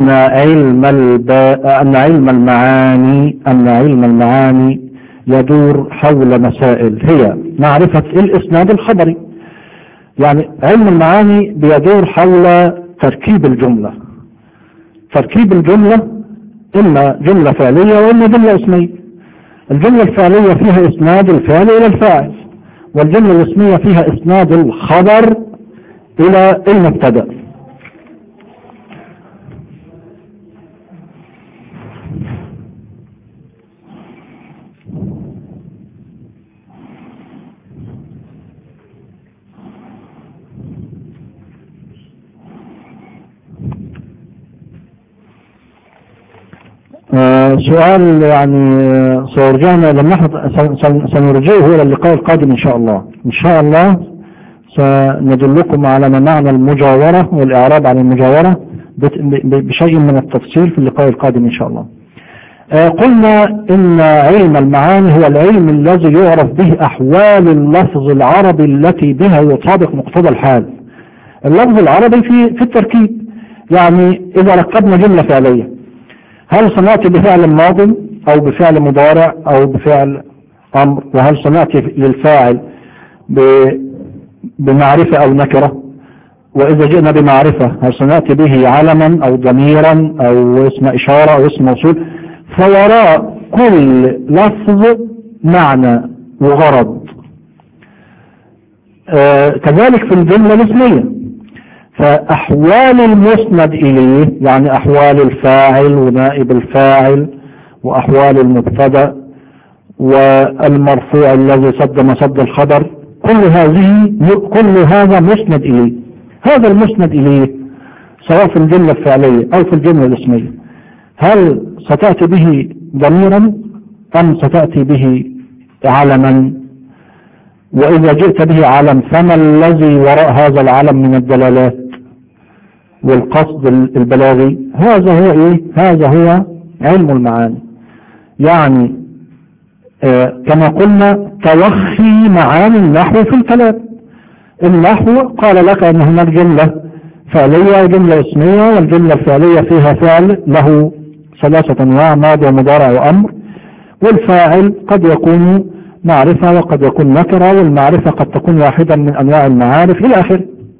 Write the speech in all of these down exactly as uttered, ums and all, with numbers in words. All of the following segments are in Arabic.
أن علم الب... أن علم المعاني أن علم المعاني يدور حول مسائل هي معرفة الإسناد الخبري. يعني علم المعاني بيدور حول تركيب الجملة. تركيب الجملة إما جملة فعلية وإما جملة اسمية. الجملة الفعلية فيها إسناد الفعل إلى الفاعل، والجملة الاسمية فيها إسناد الخبر إلى المبتدأ. آه سؤال يعني سيرجعنا لما سنرجعه إلى اللقاء القادم إن شاء الله. إن شاء الله سندلكم على ما معنى المجاورة والإعراب عن المجاورة بشيء من التفصيل في اللقاء القادم إن شاء الله. آه قلنا إن علم المعاني هو العلم الذي يعرف به أحوال اللفظ العربي التي بها يطابق مقتضى الحال. اللفظ العربي في في التركيب. يعني إذا ركبنا جملة فعلية، هل صنعت بفعل ماضي أو بفعل مضارع أو بفعل أمر؟ وهل صنعت للفاعل بمعرفة أو نكرة؟ وإذا جئنا بمعرفة هل صنعت به علما أو ضميرا أو اسم إشارة أو اسم موصول؟ فوراء كل لفظ معنى وغرض. آه كذلك في الجملة الاسمية، فأحوال المسند إليه يعني أحوال الفاعل ونائب الفاعل وأحوال المبتدأ والمرفوع الذي صد مصد الخبر، كل هذه كل هذا مسند إليه. هذا المسند إليه سواء في الجملة الفعلية أو في الجملة الاسمية، هل ستأتي به ضميرا أم ستأتي به علما؟ وإذا جئت به علم فما الذي وراء هذا العلم من الدلالات والقصد البلاغي؟ هذا هو إيه؟ هذا هو علم المعاني. يعني آه كما قلنا توخي معاني النحو في الكلام. النحو قال لك أن هناك جملة فعلية وجملة اسمية، والجملة الفعلية فيها فعل له ثلاثة أنواع: ماضي ومضارع وأمر، والفاعل قد يكون معرفة وقد يكون نكرة، والمعرفة قد تكون واحدا من أنواع المعارف إلى آخره.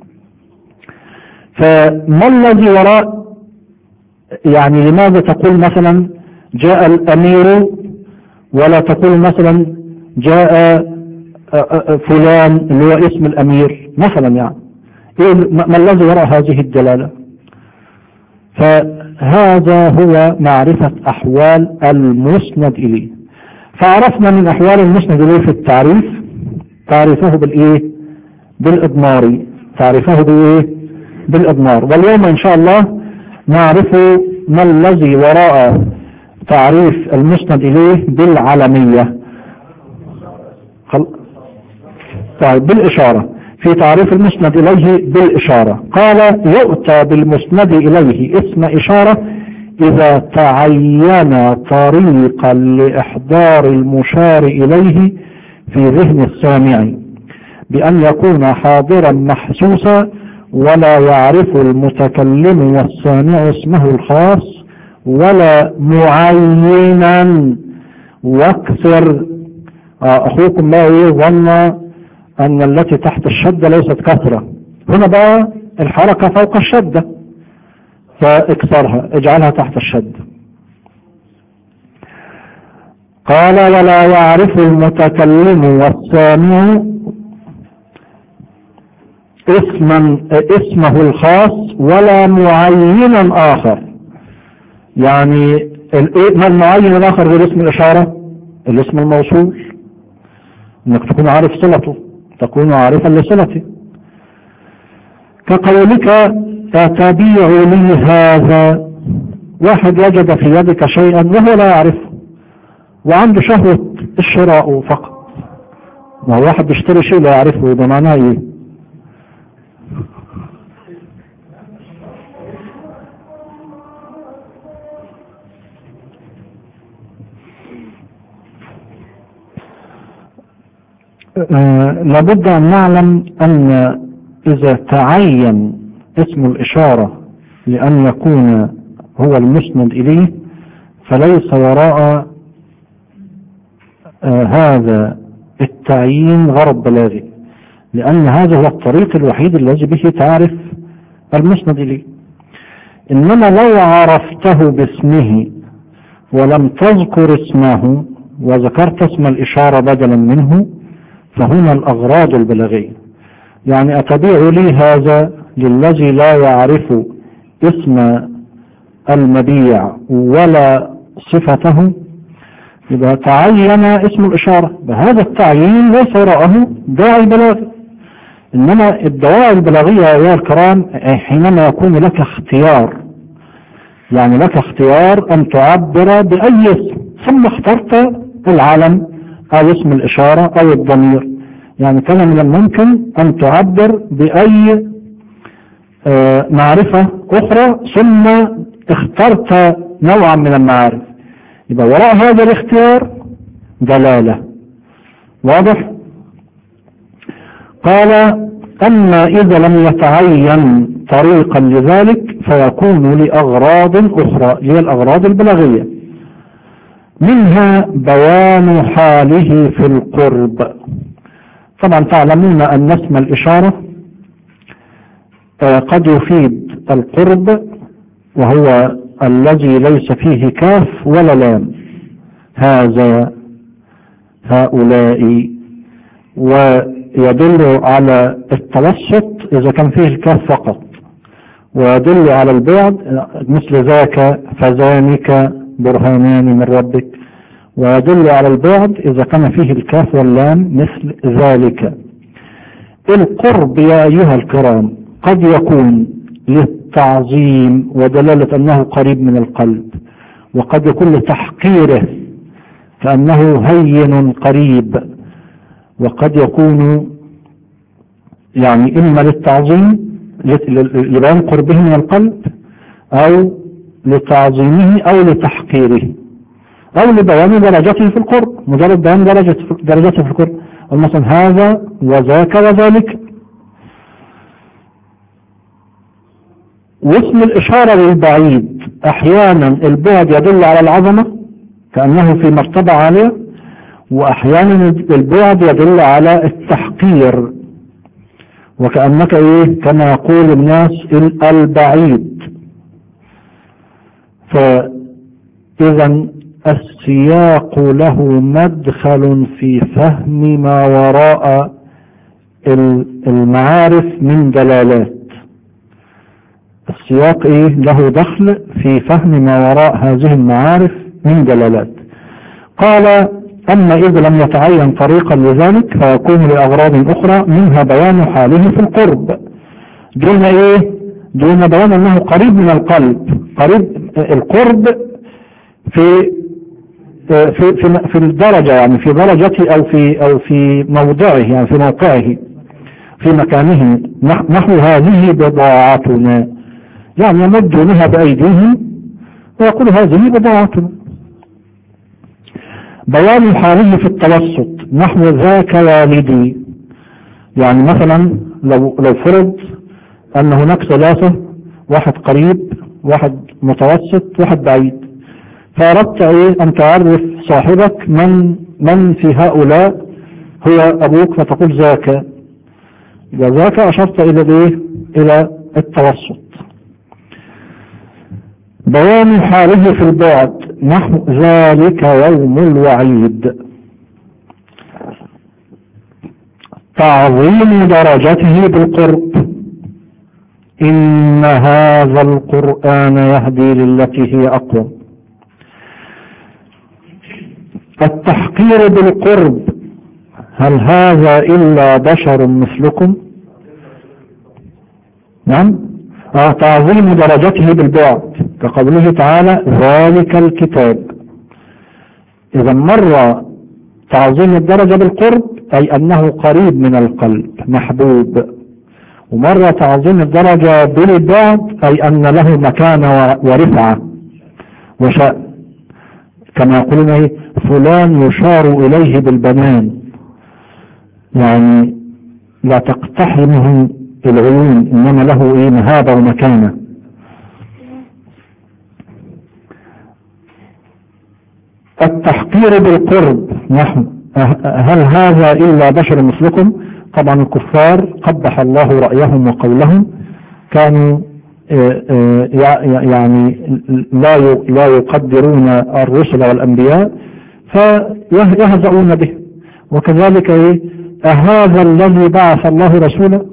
فما الذي وراء؟ يعني لماذا تقول مثلا جاء الأمير ولا تقول مثلا جاء فلان اللي هو اسم الأمير مثلا؟ يعني ما الذي وراء هذه الدلالة؟ فهذا هو معرفة أحوال المسند إليه. فعرفنا من أحوال المسند إليه في التعريف تعرفه بالإيه؟ بالإضمار. تعرفه بالإيه؟ بالإضمار. واليوم إن شاء الله نعرف ما الذي وراء تعريف المسند إليه بالعلمية. خل... طيب بالإشارة. في تعريف المسند إليه بالإشارة قال: يؤتى بالمسند إليه اسم إشارة إذا تعين طريقا لإحضار المشار إليه في ذهن السامع بأن يكون حاضرا محسوسا ولا يعرف المتكلم والسامع اسمه الخاص ولا معينا. واكثر أخوكم لا يظن أن التي تحت الشدة ليست كثرة. هنا بقى الحركة فوق الشدة، فاكسرها اجعلها تحت الشدة. قال: ولا يعرف المتكلم والسامع اسما اسمه الخاص ولا معينا آخر. يعني ما المعين الآخر غير اسم الإشارة؟ الاسم الموصول، انك تكون عارف صلته، تكون عارفا لصلته. كقولك: أتبيع لي هذا؟ واحد وجد في يدك شيئا وهو لا يعرفه وعنده شهوة الشراء فقط. ما هو واحد بيشتري شيء لا يعرفه، ده معناه ايه؟ آه لابد أن نعلم أن إذا تعين اسم الإشارة لأن يكون هو المسند إليه فليس وراء آه هذا التعيين غرض بلاغي، لأن هذا هو الطريق الوحيد الذي به تعرف المسند إليه. إنما لو عرفته باسمه ولم تذكر اسمه وذكرت اسم الإشارة بدلا منه فهنا الأغراض البلاغية. يعني أتبيع لي هذا للذي لا يعرف اسم المبيع ولا صفته، يبقى تعين اسم الإشارة، بهذا التعيين ليس وراءه داعي بلاغي. إنما الدواعي البلاغية يا الكرام حينما يكون لك اختيار، يعني لك اختيار أن تعبر بأي اسم ثم اخترت العلم أو اسم الإشارة أو الضمير، يعني كان من الممكن أن تعبر بأي آه معرفة أخرى ثم اخترت نوعا من المعارف، يبقى وراء هذا الاختيار دلالة. واضح؟ قال أما إذا لم يتعين طريقا لذلك فيكون لأغراض أخرى، هي الأغراض البلاغية، منها بيان حاله في القرب. طبعا تعلمون أن اسم الإشارة قد يفيد القرب وهو الذي ليس فيه كاف ولا لام، هذا هؤلاء، ويدل على التوسط إذا كان فيه الكاف فقط، ويدل على البعد مثل ذاك فذلك برهانان من ربك، ويدل على البعد إذا كان فيه الكاف واللام مثل ذلك. القرب يا أيها الكرام قد يكون للتعظيم ودلالة أنه قريب من القلب، وقد يكون لتحقيره فأنه هين قريب، وقد يكون يعني إما للتعظيم لبيان قربه من القلب أو لتعظيمه أو لتحقيره أو لبيان درجته في القرب، مجرد بيان درجة درجته في القرب، مثلا هذا وذاك وذلك. واسم الإشارة للبعيد أحيانا البعد يدل على العظمة كأنه في مرتبة عالية، وأحيانا البعد يدل على التحقير وكأنك إيه كما يقول الناس البعيد. فإذا السياق له مدخل في فهم ما وراء المعارف من دلالات. السياق إيه له دخل في فهم ما وراء هذه المعارف من دلالات. قال أما إذا لم يتعين طريقا لذلك فيكون لأغراض أخرى منها بيان حاله في القرب دون إيه دون بيان أنه قريب من القلب. قريب القرب في في في, في الدرجة، يعني في درجته أو في أو في موضعه، يعني في موقعه في مكانه. نحو هذه بضاعتنا، يعني يمدونها بأيديهم ويقول هذه بضاعتنا. بيان حاله في التوسط نحو ذاك والدي، يعني مثلا لو لو فرض أن هناك ثلاثة، واحد قريب واحد متوسط واحد بعيد، فأردت إيه أن تعرف صاحبك من من في هؤلاء هو أبوك، فتقول ذاك، ذاك أشرت إلى إيه إلى التوسط. بيان حاله في البعد نحو ذلك يوم الوعيد. تعظيم درجته بالقرب، إن هذا القرآن يهدي للتي هي أقوم. التحقير بالقرب، هل هذا إلا بشر مثلكم؟ نعم. آه تعظيم درجته بالبعد كقوله تعالى ذلك الكتاب. إذا مرة تعظيم الدرجة بالقرب أي أنه قريب من القلب محبوب، ومرة تعظيم الدرجة بالبعد أي أن له مكانة ورفعة وشأن، كما يقولون ايه فلان يشار إليه بالبنان، يعني لا تقتحمه العيون إنما له ايه مهابة ومكانة. التحقير بالقرب نحن هل هذا إلا بشر مثلكم؟ طبعا الكفار قبح الله رأيهم وقولهم، كانوا يعني لا لا يقدرون الرسل والأنبياء فيهزؤون به. وكذلك أهذا الذي بعث الله رسولا،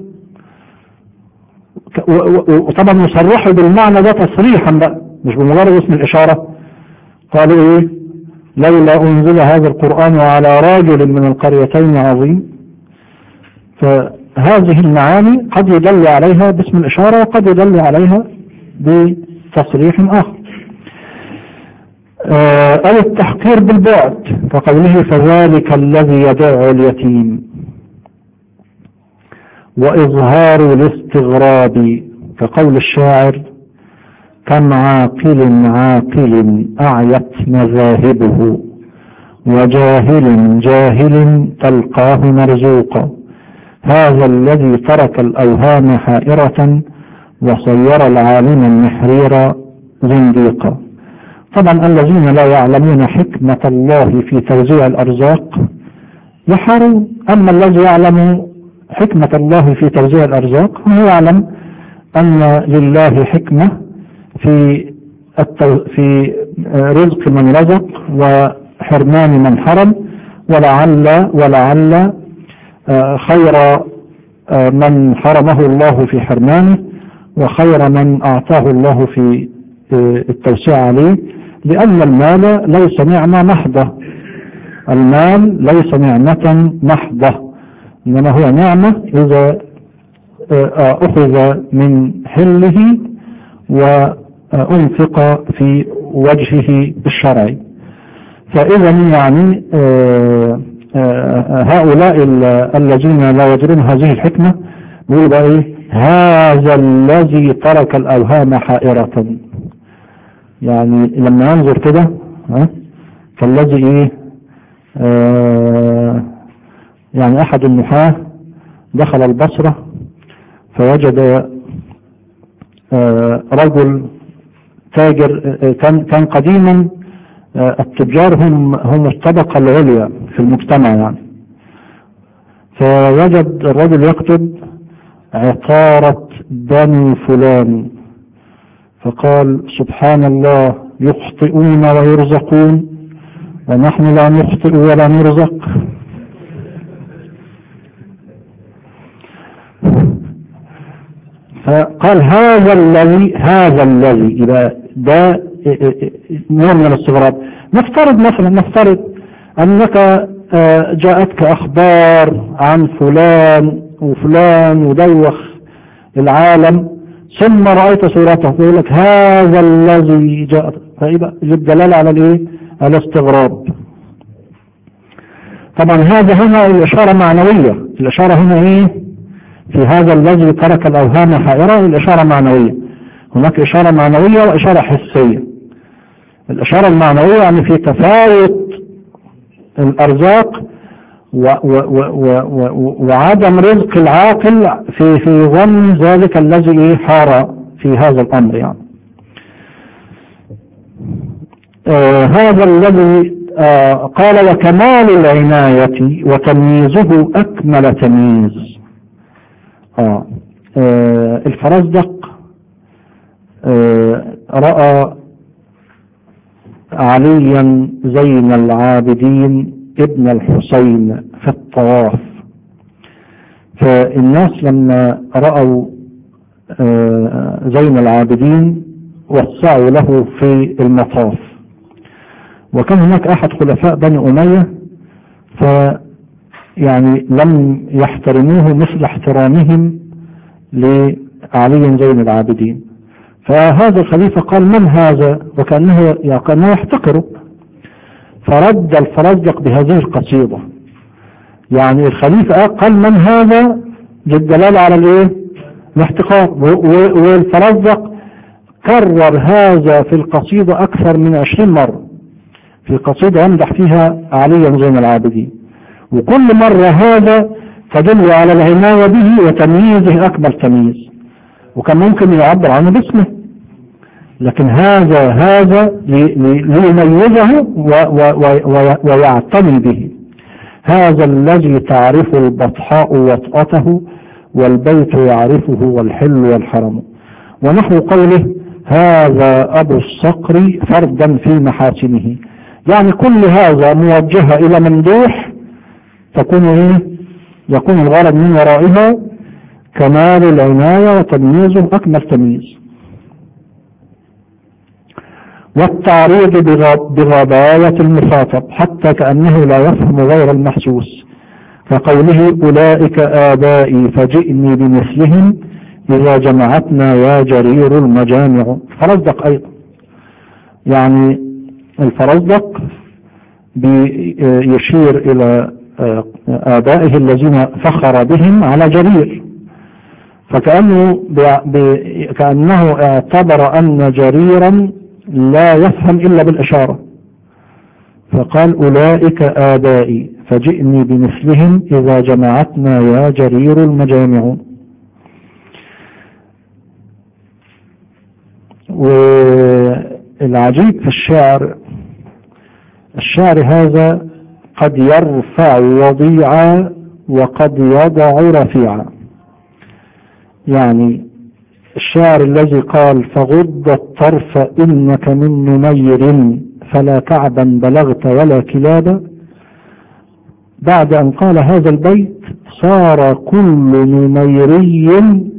وطبعا يصرحوا بالمعنى ده تصريحا بقى مش بمجرد اسم الإشارة. قالوا ايه لولا أنزل هذا القرآن على راجل من القريتين عظيم. فهذه المعاني قد يدل عليها باسم الإشارة وقد يدل عليها بتصريح آخر. أو التحقير بالبعد كقوله فذلك الذي يدع اليتيم، وإظهار الاستغراب كقول الشاعر كم عاقل عاقل أعيت مذاهبه، وجاهل جاهل تلقاه مرزوقا، هذا الذي ترك الأوهام حائرة وصير العالم المحرير زنديقا. طبعا الذين لا يعلمون حكمة الله في توزيع الأرزاق يحارون، أما الذي يعلم حكمة الله في توزيع الأرزاق هو يعلم أن لله حكمة في التو... في رزق من رزق وحرمان من حرم، ولعل ولعل خير من حرمه الله في حرمانه وخير من أعطاه الله في التوسيع عليه، لأن المال ليس نعمة محضة، المال ليس نعمة محضة، إنما هو نعمة إذا أخذ من حله وأنفق في وجهه الشرعي. فإذا يعني هؤلاء الذين لا يدرون هذه الحكمة يقول بقى إيه هذا الذي ترك الأوهام حائرة، يعني لما ينظر كده فالذي إيه آه يعني أحد النحاة دخل البصرة فوجد آه رجل تاجر، آه كان كان قديما آه التجار هم هم الطبقة العليا في المجتمع يعني. فوجد الرجل يكتب عقارة بني فلان، فقال سبحان الله يخطئون ويرزقون ونحن لا نخطئ ولا نرزق. فقال هذا الذي هذا الذي إذا ده نوع من الاستغراب. نفترض مثلا نفترض أنك جاءتك أخبار عن فلان وفلان ودوخ العالم ثم رأيت صورته يقول لك هذا الذي جاء، فيبقى الدلالة على الايه؟ على الاستغراب. طبعا هذا هنا الإشارة معنوية، الإشارة هنا ايه؟ في هذا الذي ترك الأوهام حائرة الإشارة معنوية. هناك إشارة معنوية وإشارة حسية. الإشارة المعنوية يعني في تفاوت الأرزاق و و و و و وعدم رزق العاقل في في ظن ذلك الذي حار في هذا الأمر يعني. آه هذا الذي آه قال وكمال العناية وتمييزه أكمل تمييز. آه آه الفرزدق آه رأى عليا زين العابدين ابن الحسين في الطواف، فالناس لما رأوا زين العابدين وسعوا له في المطاف، وكان هناك أحد خلفاء بني أمية فيعني لم يحترموه مثل احترامهم لعلي زين العابدين. فهذا الخليفة قال من هذا؟ وكأنه كأنه يحتقره، فرد الفرزدق بهذه القصيدة. يعني الخليفة قال من هذا للدلالة على الايه؟ الاحتقار، والفرزدق كرر هذا في القصيدة أكثر من عشرين مرة، في قصيدة يمدح فيها عليا زين العابدين، وكل مرة هذا تدل على العناية به وتمييزه أكبر تمييز. وكان ممكن يعبر عنه باسمه، لكن هذا هذا ليميزه ويعتني به. هذا الذي تعرف البطحاء وطأته والبيت يعرفه والحل والحرم. ونحو قوله هذا أبو الصقر فردا في محاسنه، يعني كل هذا موجهة إلى ممدوح تكون إيه؟ يكون الغرض من ورائها كمال العناية وتمييزه أكمل تمييز. والتعريض بغباية المخاطب حتى كأنه لا يفهم غير المحسوس، كقوله أولئك آبائي فجئني بمثلهم إذا جمعتنا يا جرير المجامع. فرزدق أيضا، يعني الفرزدق يشير إلى آبائه الذين فخر بهم على جرير، فكأنه كأنه اعتبر أن جريرا لا يفهم إلا بالإشارة، فقال أولئك آبائي فجئني بمثلهم إذا جمعتنا يا جرير المجامع. والعجيب في الشعر، الشعر هذا قد يرفع وضيعا وقد يضع رفيعا. يعني الشاعر الذي قال فغض الطرف إنك من نمير فلا كعبا بلغت ولا كلابا، بعد أن قال هذا البيت صار كل نميري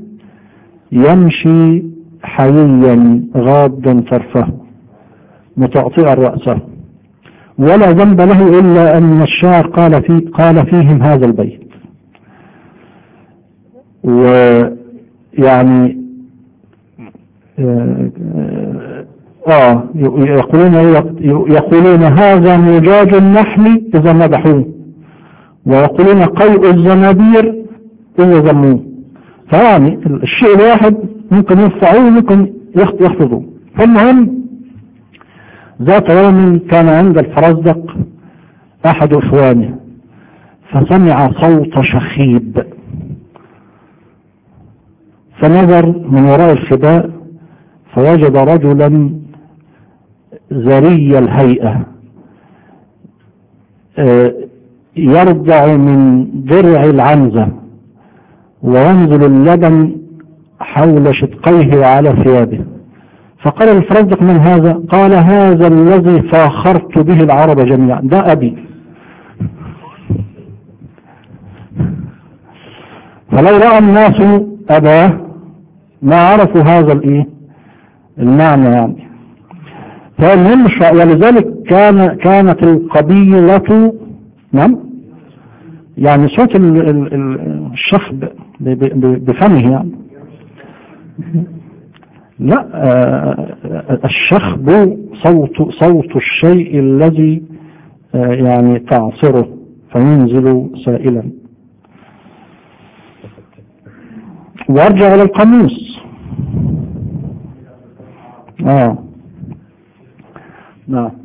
يمشي حييا غاضا طرفه متعطئا رأسه، ولا ذنب له إلا أن الشاعر قال, في قال فيهم هذا البيت. ويعني آه يقولون يقولون هذا مجاج النحل إذا مدحوه، ويقولون قيء الزنابير إذا ذموه. فيعني الشيء الواحد ممكن يرفعوه وممكن يخفضوه. فالمهم ذات يوم كان عند الفرزدق أحد إخوانه فسمع صوت شخيب، فنظر من وراء الخباء فوجد رجلا ذري الهيئة يرضع من درع العنزة وينزل اللبن حول شدقيه وعلى ثيابه. فقال الفرزدق من هذا؟ قال هذا الذي فاخرت به العرب جميعا، ده أبي. فلو رأى الناس أباه ما عرفوا هذا الإيه المعنى يعني. فالمهم ولذلك كان كانت القبيلة نعم يعني صوت الشخب بفمه يعني لا الشخب صوت صوت الشيء الذي يعني تعصره فينزل سائلا. وارجع الى القاموس. اه نعم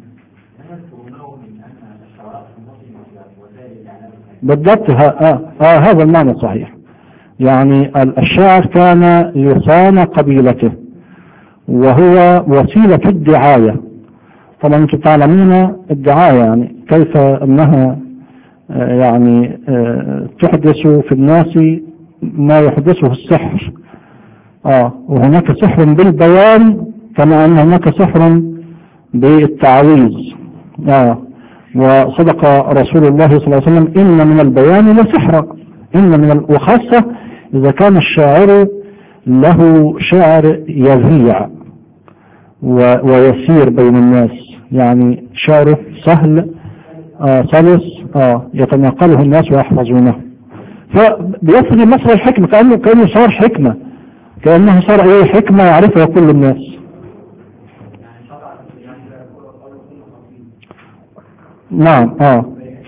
بالضبط. آه. آه هذا المعنى صحيح. يعني الشاعر كان لسان قبيلته وهو وسيلة الدعاية. طبعا انتم تعلمون الدعاية يعني كيف انها يعني تحدث في الناس ما يحدثه السحر. اه وهناك سحر بالبيان كما ان هناك سحر بالتعويذ. اه وصدق رسول الله صلى الله عليه وسلم إن من البيان لسحرا، إن من ال... وخاصة إذا كان الشاعر له شعر يذيع و... ويسير بين الناس، يعني شعره سهل آه سلس آه يتناقله الناس ويحفظونه، فبيصل مصر الحكمة كأنه كأنه صار حكمة، كأنه صار أي حكمة يعرفها كل الناس. نعم اه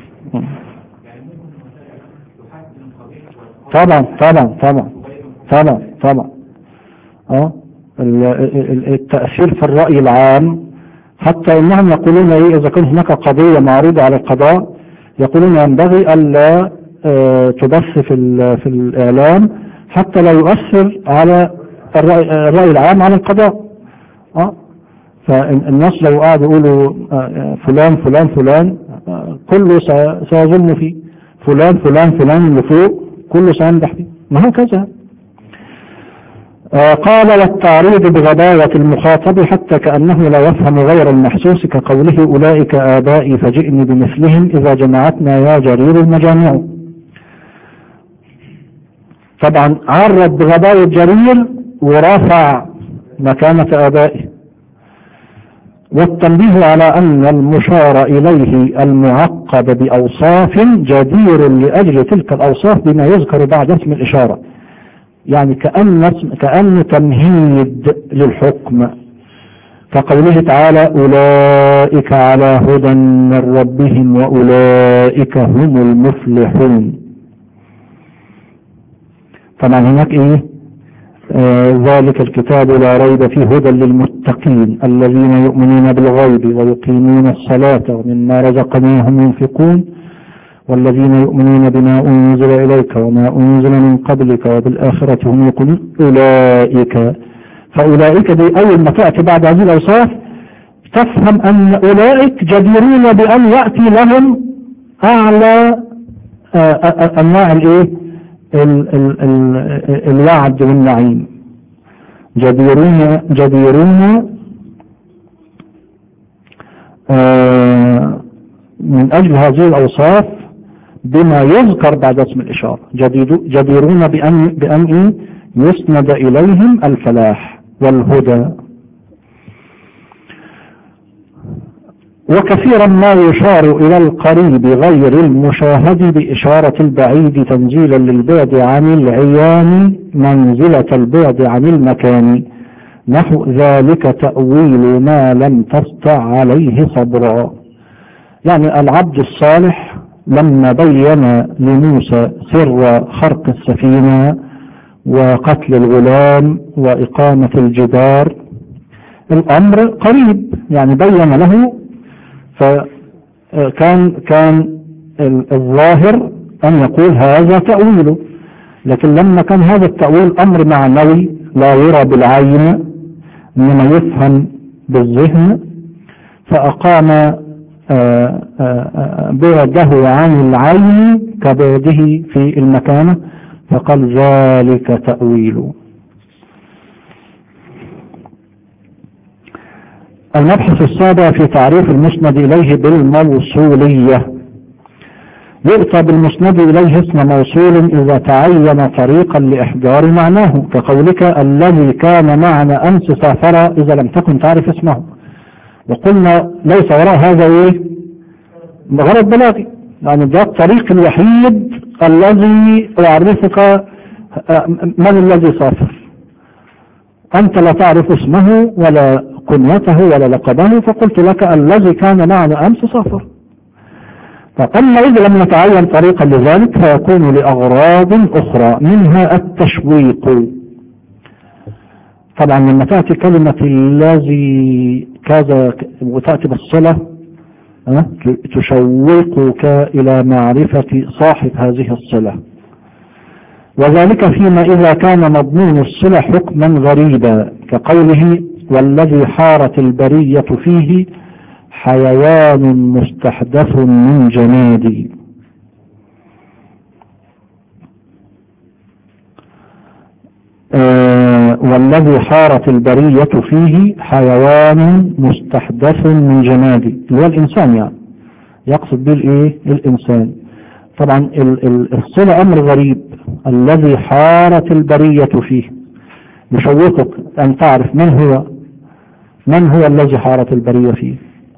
طبعا طبعا طبعا طبعا طبعا اه التأثير في الرأي العام، حتى انهم يقولون ايه اذا كان هناك قضية معروضة على القضاء يقولون ينبغي الا اه تبث في في الاعلام حتى لا يؤثر على الرأي, الرأي العام على القضاء. اه فالناس لو قاعدوا يقولوا فلان فلان فلان كله سيظن فيه، فلان فلان فلان اللي فوق كله سينجح فيه، ما هو كذا. قال والتعريض بغباوة المخاطب حتى كأنه لا يفهم غير المحسوس كقوله أولئك آبائي فجئني بمثلهم إذا جمعتنا يا جرير المجامع. طبعا عرض بغباوة جرير ورفع مكانة آبائه. والتنبيه على أن المشار إليه المعقب بأوصاف جدير لأجل تلك الأوصاف بما يذكر بعد اسم الإشارة، يعني كأن كأن تمهيد للحكم، كقوله تعالى أولئك على هدى من ربهم وأولئك هم المفلحون. طبعا هناك إيه آه ذلك الكتاب لا ريب فيه هدى للمتقين الذين يؤمنون بالغيب ويقيمون الصلاة ومما رزقناهم ينفقون والذين يؤمنون بما أنزل إليك وما أنزل من قبلك وبالآخرة هم يقولون أولئك. فأولئك دي أول ما تأتي بعد هذه الأوصاف تفهم أن أولئك جديرون بأن يأتي لهم أعلى أنواع الإيه ال ال ال الوعد والنعيم، جديرون جديرون من أجل هذه الأوصاف بما يذكر بعد اسم الإشارة، جديرون بأن بأن يسند إليهم الفلاح والهدى. وكثيرا ما يشار إلى القريب غير المشاهد بإشارة البعيد تنزيلا للبعد عن العيان منزلة البعد عن المكان، نحو ذلك تأويل ما لم تستطع عليه صبرا. يعني العبد الصالح لما بين لموسى سر خرق السفينة وقتل الغلام وإقامة الجدار الأمر قريب، يعني بين له، فكان كان الظاهر أن يقول هذا تأويله. لكن لما كان هذا التأويل أمر معنوي لا يرى بالعين إنما يفهم بالذهن، فأقام بعده عن العين كبعده في المكانة فقال ذلك تأويله. المبحث السابع في تعريف المسند إليه بالموصولية. يؤتى بالمسند إليه اسم موصول إذا تعين طريقا لإحضار معناه، كقولك الذي كان معنا أمس سافر إذا لم تكن تعرف اسمه. وقلنا ليس وراء هذا إيه غرض بلاغي، يعني ده الطريق الوحيد الذي يعرفك من الذي سافر. أنت لا تعرف اسمه ولا كنيته ولا لقبه، فقلت لك الذي كان معنا أمس سافر. فأما إذا لم نتعين طريقا لذلك فيكون لأغراض أخرى منها التشويق. طبعا لما تأتي كلمة الذي كذا وتأتي بالصلة تشوقك إلى معرفة صاحب هذه الصلة، وذلك فيما إذا كان مضمون الصلة حكما غريبا، كقوله والذي حارت البرية فيه حيوان مستحدث من جماد. آه والذي حارت البرية فيه حيوان مستحدث من جماد، اللي هو الإنسان، يعني يقصد به الإيه الإنسان. طبعا الصلة أمر غريب، الذي حارت البرية فيه يشوقك أن تعرف من هو من هو الذي حارت البرية فيه.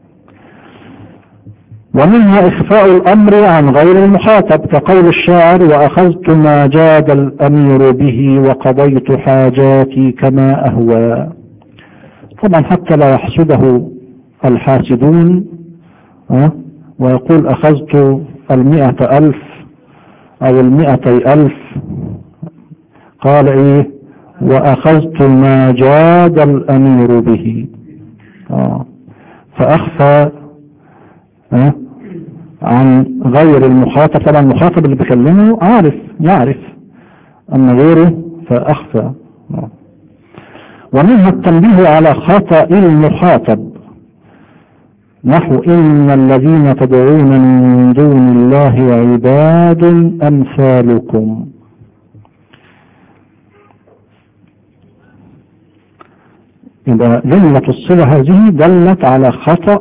ومنها إخفاء الأمر عن غير المخاطب، كقول الشاعر وأخذت ما جاد الأمير به وقضيت حاجاتي كما أهوى. طبعا حتى لا يحسده الحاسدون أه؟ ويقول أخذت المئة ألف أو المئتي ألف، قال إيه وأخذت ما جاد الأمير به. آه. فأخفى آه. عن غير المخاطب. طبعا المخاطب اللي بيكلمه عارف يعرف، أما غيره فأخفى. آه. ومنها التنبيه على خطأ المخاطب، نحو إن الذين تدعون من دون الله عباد أمثالكم. إذا جملة الصلة هذه دلت على خطأ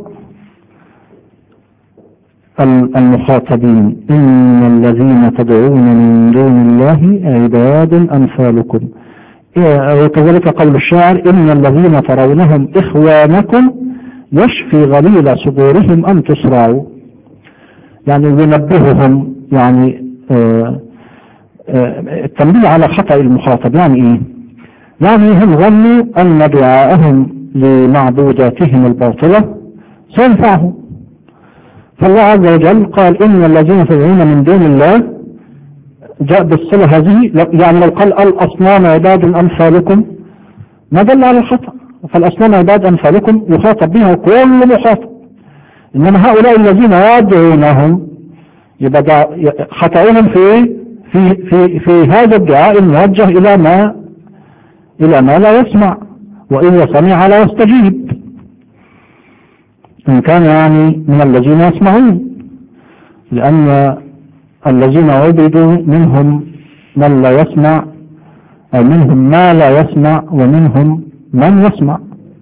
المخاطبين، إن الذين تدعون من دون الله عباد أمثالكم. وكذلك قول الشاعر إن الذين ترونهم إخوانكم يشفي غليل صدورهم أن تسرعوا، يعني ينبههم، يعني آآ آآ التنبيه على خطأ المخاطب. يعني إيه؟ يعني هم ظنوا أن دعاءهم لمعبوداتهم الباطلة سينفعهم، فالله عز وجل قال إن الذين تدعون من دون الله، جاء بالصلة هذه، يعني لو قال الأصنام عباد أمثالكم ما دل على الخطأ، فالأصنام عباد أمثالكم يخاطب بها كل مخاطب، إنما هؤلاء الذين يدعونهم يبقى خطأهم في في في في هذا الدعاء الموجه إلى ما إلى ما لا يسمع، وإذا سمع لا يستجيب، إن كان يعني من الذين يسمعون، لأن الذين عبدوا منهم من لا يسمع، أو منهم ما لا يسمع ومنهم من يسمع.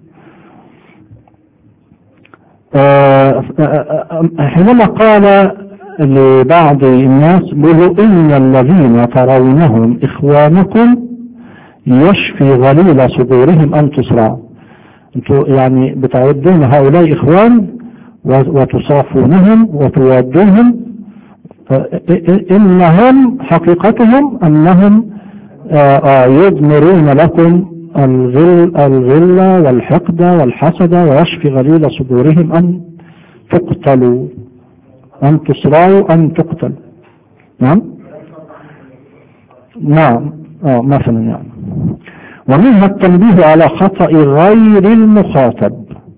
حينما قال لبعض الناس بيقولوا إن الذين ترونهم إخوانكم يشفي غليل صدورهم أن تسرعوا، انتوا يعني بتعدون هؤلاء إخوان وتصافونهم وتودونهم، إنهم حقيقتهم أنهم يضمرون لكم الغل الغلة والحقد والحسد، ويشفي غليل صدورهم أن تقتلوا، أن تسرعوا أن تقتل. نعم نعم آه مثلا يعني. ومنها التنبيه على خطأ غير المخاطب،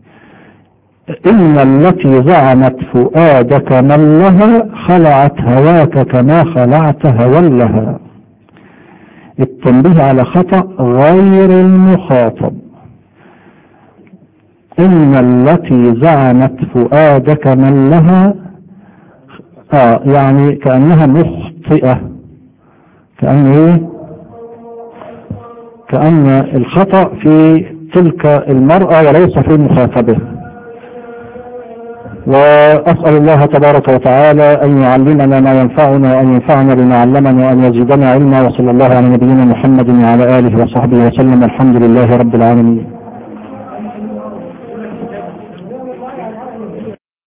إن التي زعمت فؤادك من لها خلعت هواك كما خلعت هوى لها. التنبيه على خطأ غير المخاطب، إن التي زعمت فؤادك من لها، آه يعني كأنها مخطئة، كأنه كأن الخطأ في تلك المرأة وليس في مخاطبه. وأسأل الله تبارك وتعالى أن يعلمنا ما ينفعنا وأن ينفعنا بما علمنا وأن يزيدنا علما، وصلى الله على نبينا محمد وعلى آله وصحبه وسلم. الحمد لله رب العالمين.